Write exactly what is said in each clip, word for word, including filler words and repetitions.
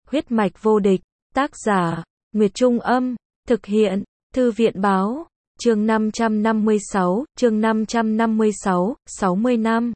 Huyết mạch vô địch, tác giả, Nguyệt Trung Âm, thực hiện, Thư viện Báo, chương năm trăm năm mươi sáu, chương năm trăm năm mươi sáu, sáu mươi năm.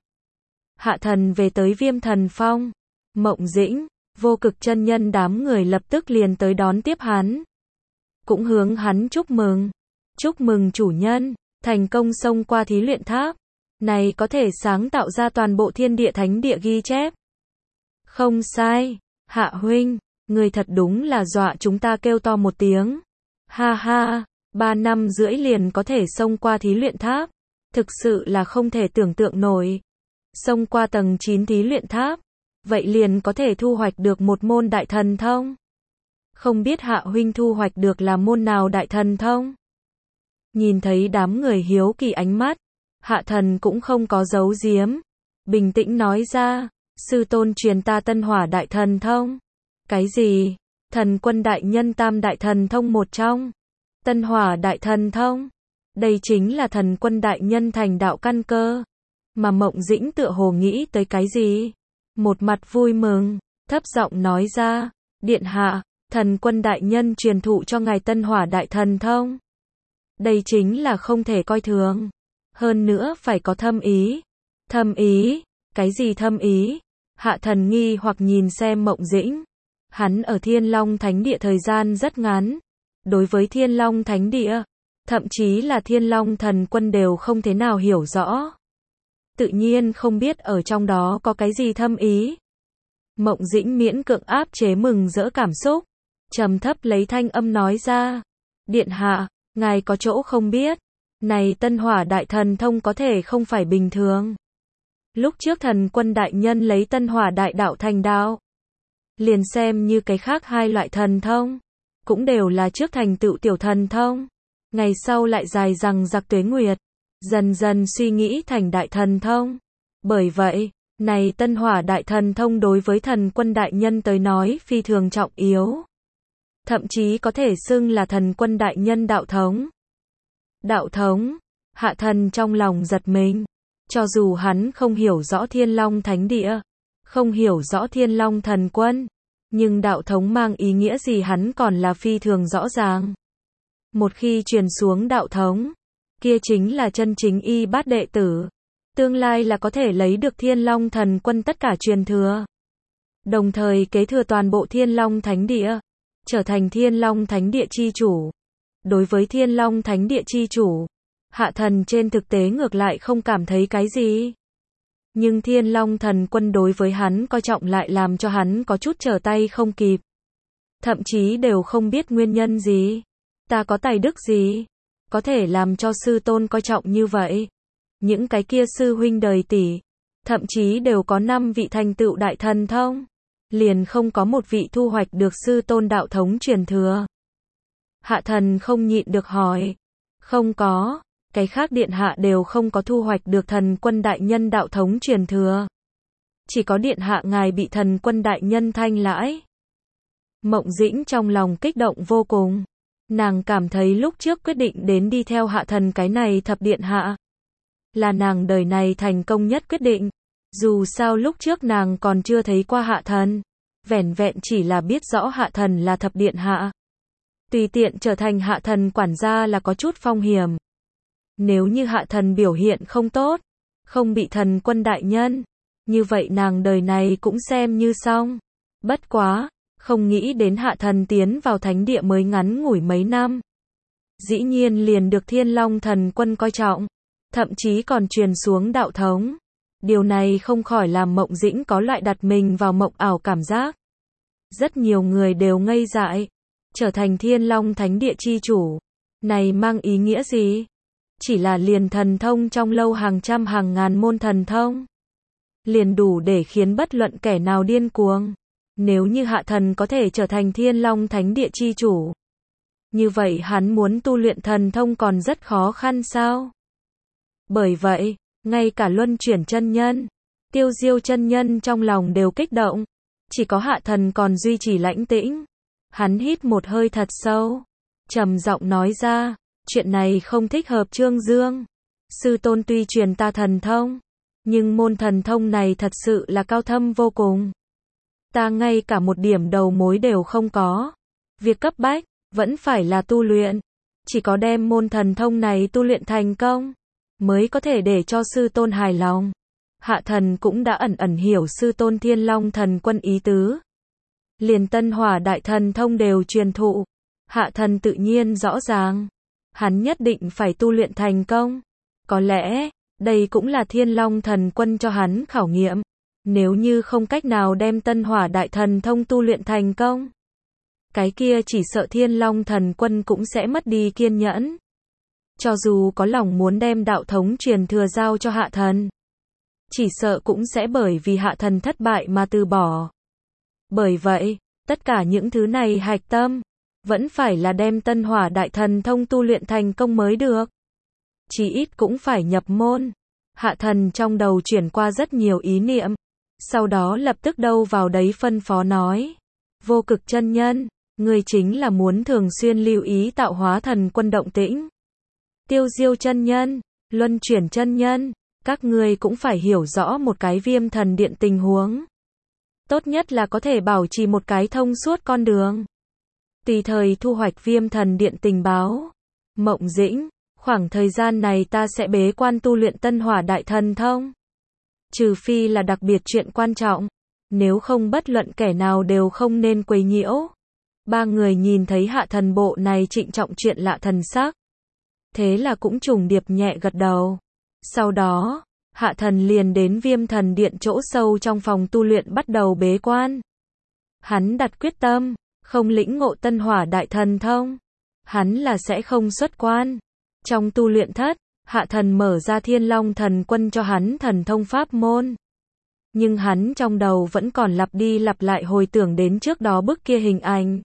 Hạ thần về tới Viêm Thần Phong, Mộng Dĩnh, Vô Cực chân nhân đám người lập tức liền tới đón tiếp hắn. Cũng hướng hắn chúc mừng. Chúc mừng chủ nhân, thành công xông qua thí luyện tháp. Này có thể sáng tạo ra toàn bộ thiên địa thánh địa ghi chép. Không sai, Hạ huynh, người thật đúng là dọa chúng ta kêu to một tiếng. Ha ha, ba năm rưỡi liền có thể xông qua thí luyện tháp. Thực sự là không thể tưởng tượng nổi. Xông qua tầng chín thí luyện tháp, vậy liền có thể thu hoạch được một môn đại thần thông. Không biết Hạ huynh thu hoạch được là môn nào đại thần thông? Nhìn thấy đám người hiếu kỳ ánh mắt, Hạ thần cũng không có giấu giếm, bình tĩnh nói ra, sư tôn truyền ta Tân Hỏa đại thần thông. Cái gì? Thần quân đại nhân tam đại thần thông một trong. Tân Hỏa đại thần thông. Đây chính là thần quân đại nhân thành đạo căn cơ. Mà Mộng Dĩnh tựa hồ nghĩ tới cái gì? Một mặt vui mừng, thấp giọng nói ra, điện hạ, thần quân đại nhân truyền thụ cho ngài Tân Hỏa đại thần thông. Đây chính là không thể coi thường. Hơn nữa phải có thâm ý. Thâm ý? Cái gì thâm ý? Hạ thần nghi hoặc nhìn xem Mộng Dĩnh. Hắn ở Thiên Long Thánh Địa thời gian rất ngắn. Đối với Thiên Long Thánh Địa, thậm chí là Thiên Long thần quân đều không thế nào hiểu rõ. Tự nhiên không biết ở trong đó có cái gì thâm ý. Mộng Dĩnh miễn cưỡng áp chế mừng rỡ cảm xúc, trầm thấp lấy thanh âm nói ra, điện hạ, ngài có chỗ không biết, này Tân Hỏa đại thần thông có thể không phải bình thường. Lúc trước thần quân đại nhân lấy Tân Hỏa đại đạo thành đạo, liền xem như cái khác hai loại thần thông, cũng đều là trước thành tựu tiểu thần thông, ngày sau lại dài dằng dặc tuế nguyệt, dần dần suy nghĩ thành đại thần thông. Bởi vậy, này Tân Hỏa đại thần thông đối với thần quân đại nhân tới nói phi thường trọng yếu. Thậm chí có thể xưng là thần quân đại nhân đạo thống. Đạo thống, Hạ thần trong lòng giật mình. Cho dù hắn không hiểu rõ Thiên Long Thánh Địa, không hiểu rõ Thiên Long thần quân, nhưng đạo thống mang ý nghĩa gì hắn còn là phi thường rõ ràng. Một khi truyền xuống đạo thống, kia chính là chân chính y bát đệ tử. Tương lai là có thể lấy được Thiên Long thần quân tất cả truyền thừa. Đồng thời kế thừa toàn bộ Thiên Long Thánh Địa, trở thành Thiên Long Thánh Địa chi chủ. Đối với Thiên Long Thánh Địa chi chủ, Hạ thần trên thực tế ngược lại không cảm thấy cái gì. Nhưng Thiên Long thần quân đối với hắn coi trọng lại làm cho hắn có chút trở tay không kịp. Thậm chí đều không biết nguyên nhân gì. Ta có tài đức gì? Có thể làm cho sư tôn coi trọng như vậy. Những cái kia sư huynh đời tỷ, thậm chí đều có năm vị thành tựu đại thần thông. Liền không có một vị thu hoạch được sư tôn đạo thống truyền thừa. Hạ thần không nhịn được hỏi. Không có, cái khác điện hạ đều không có thu hoạch được thần quân đại nhân đạo thống truyền thừa. Chỉ có điện hạ ngài bị thần quân đại nhân thanh lãi. Mộng Dĩnh trong lòng kích động vô cùng. Nàng cảm thấy lúc trước quyết định đến đi theo hạ thần cái này thập điện hạ, là nàng đời này thành công nhất quyết định. Dù sao lúc trước nàng còn chưa thấy qua hạ thần, vẻn vẹn chỉ là biết rõ hạ thần là thập điện hạ. Tùy tiện trở thành hạ thần quản gia là có chút phong hiểm. Nếu như hạ thần biểu hiện không tốt, không bị thần quân đại nhân, như vậy nàng đời này cũng xem như xong. Bất quá, không nghĩ đến hạ thần tiến vào thánh địa mới ngắn ngủi mấy năm. Dĩ nhiên liền được Thiên Long thần quân coi trọng, thậm chí còn truyền xuống đạo thống. Điều này không khỏi làm Mộng Dĩnh có loại đặt mình vào mộng ảo cảm giác. Rất nhiều người đều ngây dại, trở thành Thiên Long Thánh Địa chi chủ. Này mang ý nghĩa gì? Chỉ là liền thần thông trong lâu hàng trăm hàng ngàn môn thần thông. Liền đủ để khiến bất luận kẻ nào điên cuồng. Nếu như hạ thần có thể trở thành Thiên Long Thánh Địa chi chủ, như vậy hắn muốn tu luyện thần thông còn rất khó khăn sao? Bởi vậy, ngay cả Luân Chuyển chân nhân, Tiêu Diêu chân nhân trong lòng đều kích động. Chỉ có hạ thần còn duy trì lãnh tĩnh. Hắn hít một hơi thật sâu, trầm giọng nói ra, chuyện này không thích hợp Trương Dương. Sư tôn tuy truyền ta thần thông, nhưng môn thần thông này thật sự là cao thâm vô cùng. Ta ngay cả một điểm đầu mối đều không có. Việc cấp bách, vẫn phải là tu luyện. Chỉ có đem môn thần thông này tu luyện thành công, mới có thể để cho sư tôn hài lòng. Hạ thần cũng đã ẩn ẩn hiểu sư tôn Thiên Long Thần Quân ý tứ. Liền Tân Hỏa Đại Thần Thông đều truyền thụ. Hạ thần tự nhiên rõ ràng. Hắn nhất định phải tu luyện thành công. Có lẽ, đây cũng là Thiên Long Thần Quân cho hắn khảo nghiệm. Nếu như không cách nào đem Tân Hỏa Đại Thần Thông tu luyện thành công, cái kia chỉ sợ Thiên Long Thần Quân cũng sẽ mất đi kiên nhẫn. Cho dù có lòng muốn đem đạo thống truyền thừa giao cho hạ thần, chỉ sợ cũng sẽ bởi vì hạ thần thất bại mà từ bỏ. Bởi vậy, tất cả những thứ này hạch tâm, vẫn phải là đem Tân Hỏa Đại Thần Thông tu luyện thành công mới được. Chí ít cũng phải nhập môn. Hạ thần trong đầu chuyển qua rất nhiều ý niệm, sau đó lập tức đâu vào đấy phân phó nói. Vô Cực chân nhân, người chính là muốn thường xuyên lưu ý Tạo Hóa Thần Quân động tĩnh. Tiêu Diêu chân nhân, Luân Chuyển chân nhân, các ngươi cũng phải hiểu rõ một cái Viêm Thần Điện tình huống. Tốt nhất là có thể bảo trì một cái thông suốt con đường. Tùy thời thu hoạch Viêm Thần Điện tình báo. Mộng Dĩnh, khoảng thời gian này ta sẽ bế quan tu luyện Tân Hỏa Đại Thần Thông. Trừ phi là đặc biệt chuyện quan trọng, nếu không bất luận kẻ nào đều không nên quấy nhiễu. Ba người nhìn thấy hạ thần bộ này trịnh trọng chuyện lạ thần sắc. Thế là cũng trùng điệp nhẹ gật đầu. Sau đó, hạ thần liền đến Viêm Thần Điện chỗ sâu trong phòng tu luyện bắt đầu bế quan. Hắn đặt quyết tâm, không lĩnh ngộ Tân Hỏa Đại Thần Thông, hắn là sẽ không xuất quan. Trong tu luyện thất, hạ thần mở ra Thiên Long Thần Quân cho hắn thần thông pháp môn. Nhưng hắn trong đầu vẫn còn lặp đi lặp lại hồi tưởng đến trước đó bức kia hình ảnh.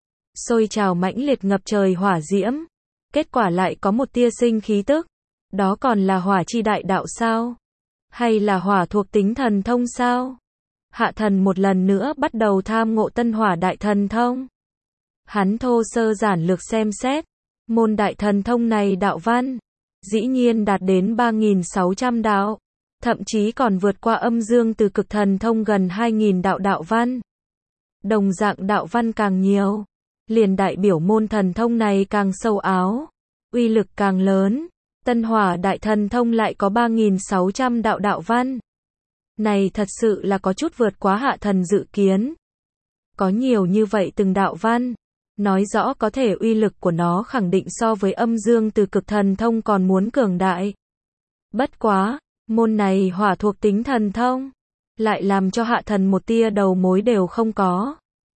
Sôi trào mãnh liệt ngập trời hỏa diễm. Kết quả lại có một tia sinh khí tức. Đó còn là hỏa chi đại đạo sao? Hay là hỏa thuộc tính thần thông sao? Hạ thần một lần nữa bắt đầu tham ngộ Tân Hỏa Đại Thần Thông. Hắn thô sơ giản lược xem xét. Môn đại thần thông này đạo văn, dĩ nhiên đạt đến ba nghìn sáu trăm đạo. Thậm chí còn vượt qua âm dương từ cực thần thông gần hai nghìn đạo đạo văn. Đồng dạng đạo văn càng nhiều, liền đại biểu môn thần thông này càng sâu áo, uy lực càng lớn. Tân Hỏa Đại Thần Thông lại có ba nghìn sáu trăm đạo đạo văn. Này thật sự là có chút vượt quá hạ thần dự kiến. Có nhiều như vậy từng đạo văn, nói rõ có thể uy lực của nó khẳng định so với âm dương từ cực thần thông còn muốn cường đại. Bất quá, môn này hỏa thuộc tính thần thông, lại làm cho hạ thần một tia đầu mối đều không có.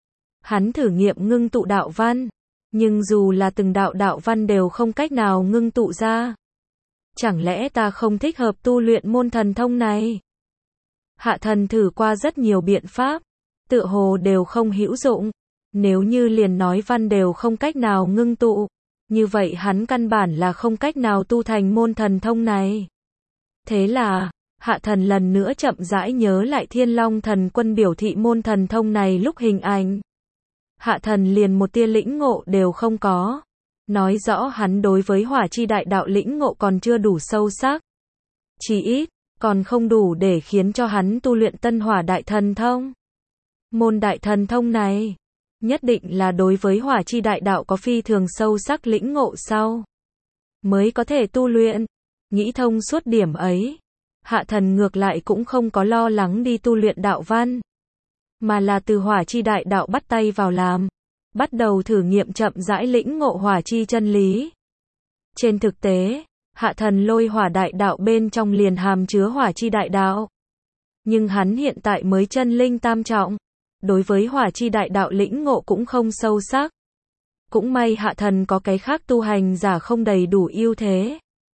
Hắn thử nghiệm ngưng tụ đạo văn, nhưng dù là từng đạo đạo văn đều không cách nào ngưng tụ ra. Chẳng lẽ ta không thích hợp tu luyện môn thần thông này? Hạ thần thử qua rất nhiều biện pháp, tựa hồ đều không hữu dụng. Nếu như liền nói văn đều không cách nào ngưng tụ, như vậy hắn căn bản là không cách nào tu thành môn thần thông này. Thế là, hạ thần lần nữa chậm rãi nhớ lại Thiên Long Thần Quân biểu thị môn thần thông này lúc hình ảnh. Hạ thần liền một tia lĩnh ngộ đều không có. Nói rõ hắn đối với hỏa chi đại đạo lĩnh ngộ còn chưa đủ sâu sắc. Chỉ ít, còn không đủ để khiến cho hắn tu luyện Tân Hỏa Đại Thần Thông. Môn đại thần thông này, nhất định là đối với hỏa chi đại đạo có phi thường sâu sắc lĩnh ngộ sau, mới có thể tu luyện. Nghĩ thông suốt điểm ấy, hạ thần ngược lại cũng không có lo lắng đi tu luyện đạo văn, mà là từ hỏa chi đại đạo bắt tay vào làm, bắt đầu thử nghiệm chậm rãi lĩnh ngộ hỏa chi chân lý. Trên thực tế, hạ thần lôi hỏa đại đạo bên trong liền hàm chứa hỏa chi đại đạo. Nhưng hắn hiện tại mới chân linh tam trọng, đối với hỏa chi đại đạo lĩnh ngộ cũng không sâu sắc. Cũng may hạ thần có cái khác tu hành giả không đầy đủ ưu thế.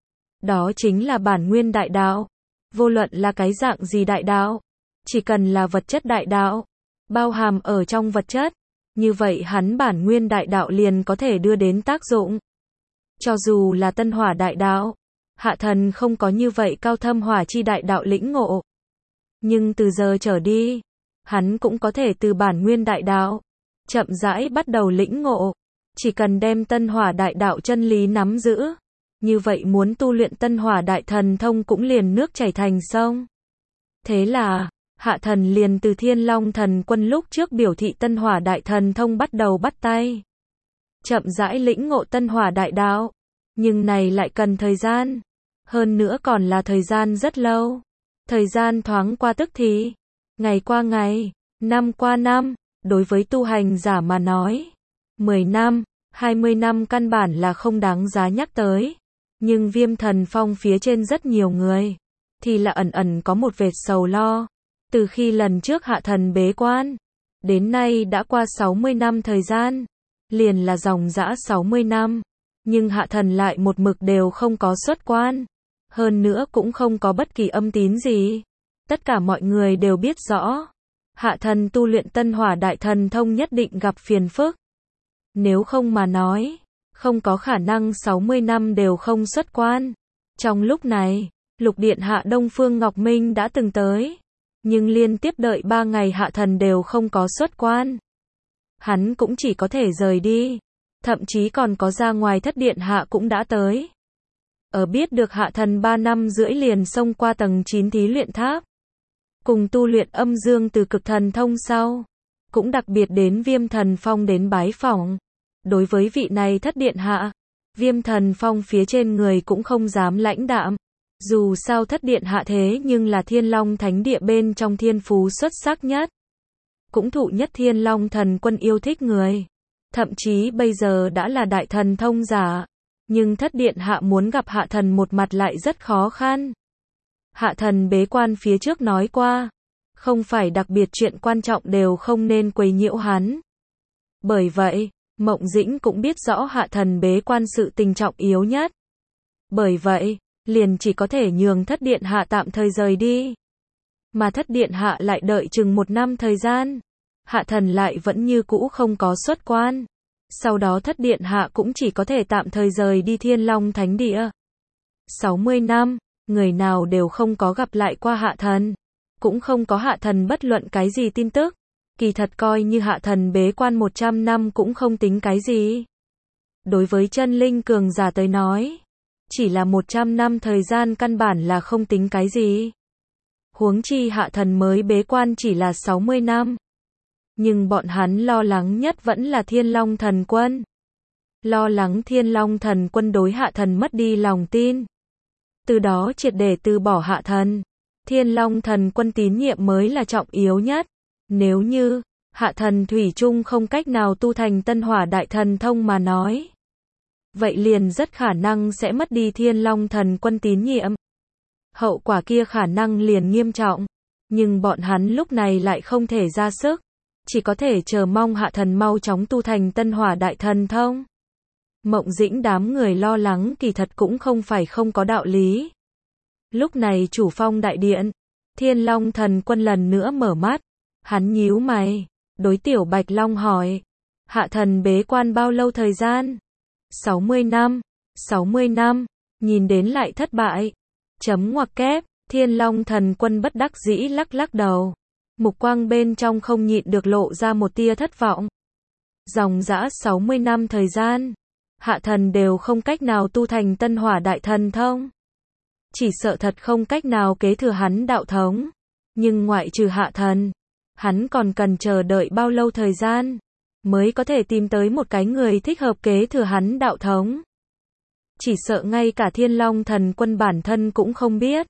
Đó chính là bản nguyên đại đạo. Vô luận là cái dạng gì đại đạo, chỉ cần là vật chất đại đạo, bao hàm ở trong vật chất, như vậy hắn bản nguyên đại đạo liền có thể đưa đến tác dụng. Cho dù là Tân Hỏa đại đạo, hạ thần không có như vậy cao thâm hỏa chi đại đạo lĩnh ngộ. Nhưng từ giờ trở đi, hắn cũng có thể từ bản nguyên đại đạo, chậm rãi bắt đầu lĩnh ngộ. Chỉ cần đem Tân Hỏa đại đạo chân lý nắm giữ, như vậy muốn tu luyện Tân Hỏa Đại Thần Thông cũng liền nước chảy thành sông. Thế là, Hạ thần liền từ Thiên Long Thần Quân lúc trước biểu thị Tân Hỏa Đại Thần Thông bắt đầu bắt tay. Chậm rãi lĩnh ngộ Tân Hỏa Đại Đạo. Nhưng này lại cần thời gian. Hơn nữa còn là thời gian rất lâu. Thời gian thoáng qua tức thì. Ngày qua ngày, năm qua năm, đối với tu hành giả mà nói. mười năm, hai mươi năm căn bản là không đáng giá nhắc tới. Nhưng Viêm Thần Phong phía trên rất nhiều người. Thì là ẩn ẩn có một vệt sầu lo. Từ khi lần trước hạ thần bế quan. Đến nay đã qua sáu mươi năm thời gian. Liền là dòng dã sáu mươi năm. Nhưng hạ thần lại một mực đều không có xuất quan. Hơn nữa cũng không có bất kỳ âm tín gì. Tất cả mọi người đều biết rõ. Hạ thần tu luyện Tân Hỏa Đại Thần Thông nhất định gặp phiền phức. Nếu không mà nói, không có khả năng sáu mươi năm đều không xuất quan. Trong lúc này, Lục Điện Hạ Đông Phương Ngọc Minh đã từng tới. Nhưng liên tiếp đợi ba ngày hạ thần đều không có xuất quan. Hắn cũng chỉ có thể rời đi. Thậm chí còn có ra ngoài Thất Điện Hạ cũng đã tới. Ở biết được hạ thần ba năm rưỡi liền xông qua tầng chín thí luyện tháp. Cùng tu luyện âm dương từ cực thần thông sau. Cũng đặc biệt đến Viêm Thần Phong đến bái phỏng. Đối với vị này Thất Điện Hạ, Viêm Thần Phong phía trên người cũng không dám lãnh đạm. Dù sao Thất Điện Hạ thế nhưng là Thiên Long Thánh Địa bên trong thiên phú xuất sắc nhất. Cũng thụ nhất Thiên Long Thần Quân yêu thích người. Thậm chí bây giờ đã là đại thần thông giả. Nhưng Thất Điện Hạ muốn gặp hạ thần một mặt lại rất khó khăn. Hạ thần bế quan phía trước nói qua. Không phải đặc biệt chuyện quan trọng đều không nên quấy nhiễu hắn. Bởi vậy, Mộng Dĩnh cũng biết rõ hạ thần bế quan sự tình trọng yếu nhất. Bởi vậy, liền chỉ có thể nhường Thất Điện Hạ tạm thời rời đi. Mà Thất Điện Hạ lại đợi chừng một năm thời gian. Hạ thần lại vẫn như cũ không có xuất quan. Sau đó Thất Điện Hạ cũng chỉ có thể tạm thời rời đi Thiên Long Thánh Địa. sáu mươi năm, người nào đều không có gặp lại qua hạ thần. Cũng không có hạ thần bất luận cái gì tin tức. Kỳ thật coi như hạ thần bế quan một trăm năm cũng không tính cái gì. Đối với chân linh cường giả tới nói, chỉ là một trăm năm thời gian căn bản là không tính cái gì. Huống chi hạ thần mới bế quan chỉ là sáu mươi năm. Nhưng bọn hắn lo lắng nhất vẫn là Thiên Long Thần Quân. Lo lắng Thiên Long Thần Quân đối hạ thần mất đi lòng tin. Từ đó triệt để từ bỏ hạ thần. Thiên Long Thần Quân tín nhiệm mới là trọng yếu nhất. Nếu như, hạ thần thủy chung không cách nào tu thành Tân Hỏa Đại Thần Thông mà nói. Vậy liền rất khả năng sẽ mất đi Thiên Long Thần Quân tín nhiệm. Hậu quả kia khả năng liền nghiêm trọng. Nhưng bọn hắn lúc này lại không thể ra sức. Chỉ có thể chờ mong hạ thần mau chóng tu thành Tân Hỏa Đại Thần Thông. Mộng Dĩnh đám người lo lắng kỳ thật cũng không phải không có đạo lý. Lúc này chủ phong đại điện, Thiên Long Thần Quân lần nữa mở mắt. Hắn nhíu mày, đối Tiểu Bạch Long hỏi. Hạ thần bế quan bao lâu thời gian? sáu mươi năm, sáu mươi năm, nhìn đến lại thất bại. Chấm ngoặc kép, Thiên Long Thần Quân bất đắc dĩ lắc lắc đầu. Mục quang bên trong không nhịn được lộ ra một tia thất vọng. Dòng dã sáu mươi năm thời gian, hạ thần đều không cách nào tu thành Tân Hỏa Đại Thần Thông. Chỉ sợ thật không cách nào kế thừa hắn đạo thống. Nhưng ngoại trừ hạ thần, hắn còn cần chờ đợi bao lâu thời gian, mới có thể tìm tới một cái người thích hợp kế thừa hắn đạo thống. Chỉ sợ ngay cả Thiên Long Thần Quân bản thân cũng không biết.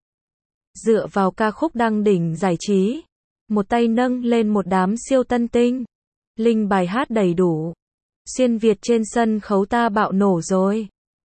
Dựa vào ca khúc đăng đỉnh giải trí, một tay nâng lên một đám siêu tân tinh. Linh bài hát đầy đủ. Xuyên Việt trên sân khấu ta bạo nổ rồi.